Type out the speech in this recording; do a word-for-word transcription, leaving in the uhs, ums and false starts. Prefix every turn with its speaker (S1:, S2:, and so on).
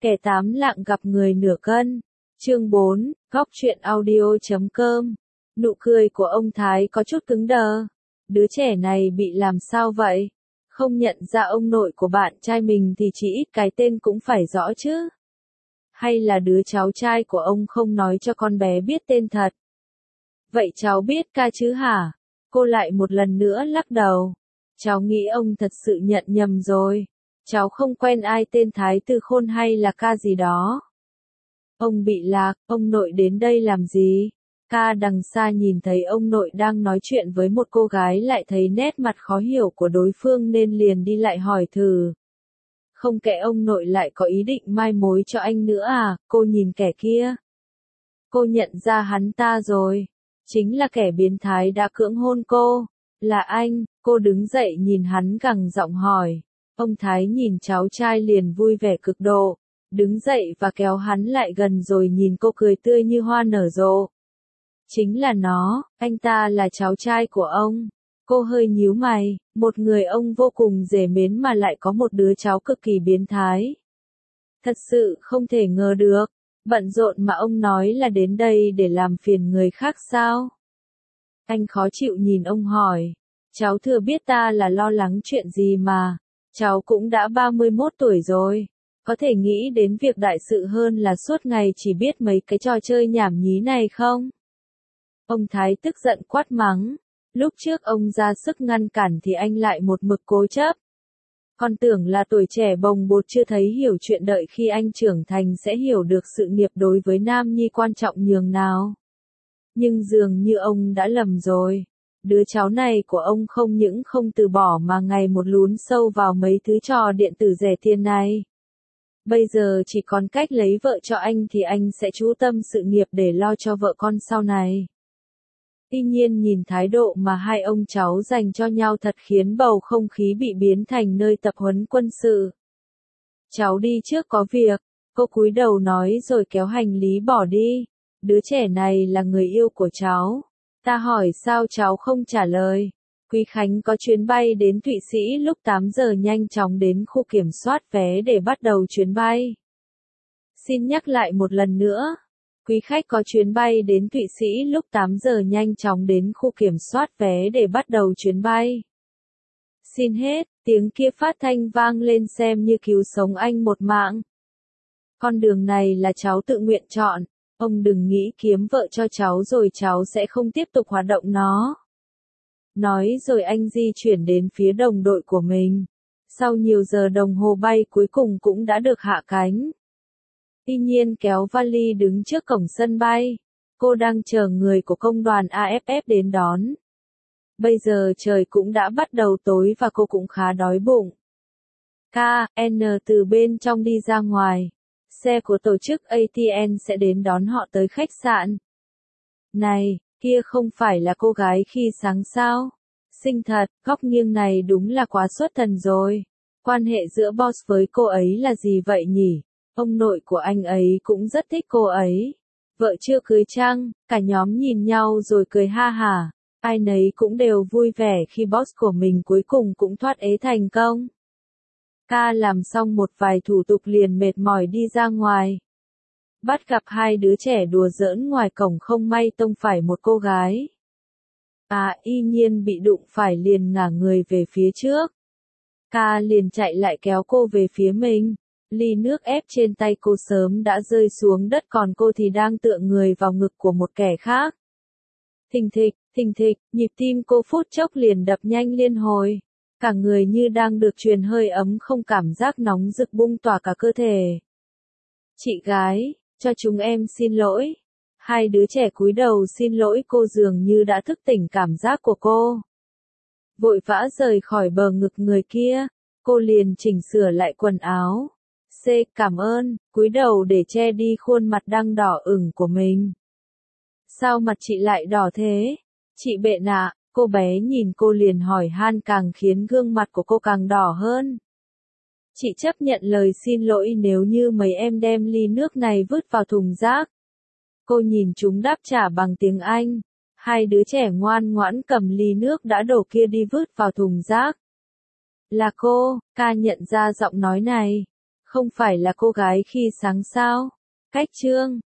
S1: Kẻ tám lạng gặp người nửa cân. Chương bốn, góc truyện audio chấm com. Nụ cười của ông Thái có chút cứng đờ. Đứa trẻ này bị làm sao vậy? Không nhận ra ông nội của bạn trai mình thì chỉ ít cái tên cũng phải rõ chứ. Hay là đứa cháu trai của ông không nói cho con bé biết tên thật? Vậy cháu biết ca chứ hả? Cô lại một lần nữa lắc đầu. Cháu nghĩ ông thật sự nhận nhầm rồi. Cháu không quen ai tên Thái Tư Khôn hay là ca gì đó. Ông bị lạc, ông nội đến đây làm gì? Ca đằng xa nhìn thấy ông nội đang nói chuyện với một cô gái lại thấy nét mặt khó hiểu của đối phương nên liền đi lại hỏi thử. Không kệ ông nội lại có ý định mai mối cho anh nữa à, cô nhìn kẻ kia. Cô nhận ra hắn ta rồi. Chính là kẻ biến thái đã cưỡng hôn cô. Là anh, cô đứng dậy nhìn hắn gằn giọng hỏi. Ông Thái nhìn cháu trai liền vui vẻ cực độ. Đứng dậy và kéo hắn lại gần rồi nhìn cô cười tươi như hoa nở rộ. Chính là nó, anh ta là cháu trai của ông. Cô hơi nhíu mày, một người ông vô cùng dễ mến mà lại có một đứa cháu cực kỳ biến thái. Thật sự không thể ngờ được, bận rộn mà ông nói là đến đây để làm phiền người khác sao? Anh khó chịu nhìn ông hỏi, cháu thừa biết ta là lo lắng chuyện gì mà, cháu cũng đã ba mươi mốt tuổi rồi. Có thể nghĩ đến việc đại sự hơn là suốt ngày chỉ biết mấy cái trò chơi nhảm nhí này không? Ông Thái tức giận quát mắng. Lúc trước ông ra sức ngăn cản thì anh lại một mực cố chấp. Con tưởng là tuổi trẻ bồng bột chưa thấy hiểu chuyện, đợi khi anh trưởng thành sẽ hiểu được sự nghiệp đối với Nam Nhi quan trọng nhường nào. Nhưng dường như ông đã lầm rồi. Đứa cháu này của ông không những không từ bỏ mà ngày một lún sâu vào mấy thứ trò điện tử rẻ tiền này. Bây giờ chỉ còn cách lấy vợ cho anh thì anh sẽ chú tâm sự nghiệp để lo cho vợ con sau này. Tuy nhiên nhìn thái độ mà hai ông cháu dành cho nhau thật khiến bầu không khí bị biến thành nơi tập huấn quân sự. Cháu đi trước có việc, cô cúi đầu nói rồi kéo hành lý bỏ đi. Đứa trẻ này là người yêu của cháu. Ta hỏi sao cháu không trả lời. Quý Khánh có chuyến bay đến Thụy Sĩ lúc tám giờ, nhanh chóng đến khu kiểm soát vé để bắt đầu chuyến bay. Xin nhắc lại một lần nữa. Quý khách có chuyến bay đến Thụy Sĩ lúc tám giờ, nhanh chóng đến khu kiểm soát vé để bắt đầu chuyến bay. Xin hết, tiếng kia phát thanh vang lên xem như cứu sống anh một mạng. Con đường này là cháu tự nguyện chọn, ông đừng nghĩ kiếm vợ cho cháu rồi cháu sẽ không tiếp tục hoạt động nó. Nói rồi anh di chuyển đến phía đồng đội của mình. Sau nhiều giờ đồng hồ bay cuối cùng cũng đã được hạ cánh. Tuy nhiên kéo vali đứng trước cổng sân bay. Cô đang chờ người của công đoàn a ép ép đến đón. Bây giờ trời cũng đã bắt đầu tối và cô cũng khá đói bụng. K, N từ bên trong đi ra ngoài. Xe của tổ chức a tê en sẽ đến đón họ tới khách sạn. Này, kia không phải là cô gái khi sáng sao? Xinh thật, góc nghiêng này đúng là quá xuất thần rồi. Quan hệ giữa boss với cô ấy là gì vậy nhỉ? Ông nội của anh ấy cũng rất thích cô ấy. Vợ chưa cưới chăng? Cả nhóm nhìn nhau rồi cười ha hả. Ai nấy cũng đều vui vẻ khi boss của mình cuối cùng cũng thoát ế thành công. Ca làm xong một vài thủ tục liền mệt mỏi đi ra ngoài. Bắt gặp hai đứa trẻ đùa giỡn ngoài cổng, không may tông phải một cô gái. À, y nhiên bị đụng phải liền ngả người về phía trước. Ca liền chạy lại kéo cô về phía mình. Ly nước ép trên tay cô sớm đã rơi xuống đất, còn cô thì đang tựa người vào ngực của một kẻ khác. Thình thịch, thình thịch, nhịp tim cô phút chốc liền đập nhanh liên hồi. Cả người như đang được truyền hơi ấm, không cảm giác nóng rực bung tỏa cả cơ thể. Chị gái, cho chúng em xin lỗi. Hai đứa trẻ cúi đầu xin lỗi cô, dường như đã thức tỉnh cảm giác của cô. Vội vã rời khỏi bờ ngực người kia, cô liền chỉnh sửa lại quần áo. C, cảm ơn, cúi đầu để che đi khuôn mặt đang đỏ ửng của mình. Sao mặt chị lại đỏ thế? Chị bệnh ạ, cô bé nhìn cô liền hỏi han, càng khiến gương mặt của cô càng đỏ hơn. Chị chấp nhận lời xin lỗi nếu như mấy em đem ly nước này vứt vào thùng rác. Cô nhìn chúng đáp trả bằng tiếng Anh. Hai đứa trẻ ngoan ngoãn cầm ly nước đã đổ kia đi vứt vào thùng rác. Là cô, Ca nhận ra giọng nói này. Không phải là cô gái khi sáng sao? Cách chương